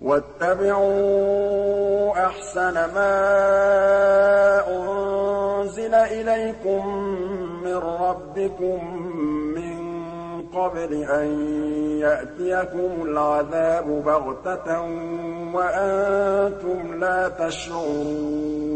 وَاتَّبِعُوا أَحْسَنَ مَا أُنزِلَ إِلَيْكُم مِّن رَّبِّكُم مِّن قَبْلِ أَن يَأْتِيَكُمُ الْعَذَابُ بَغْتَةً وَأَنتُمْ لَا تَشْعُرُونَ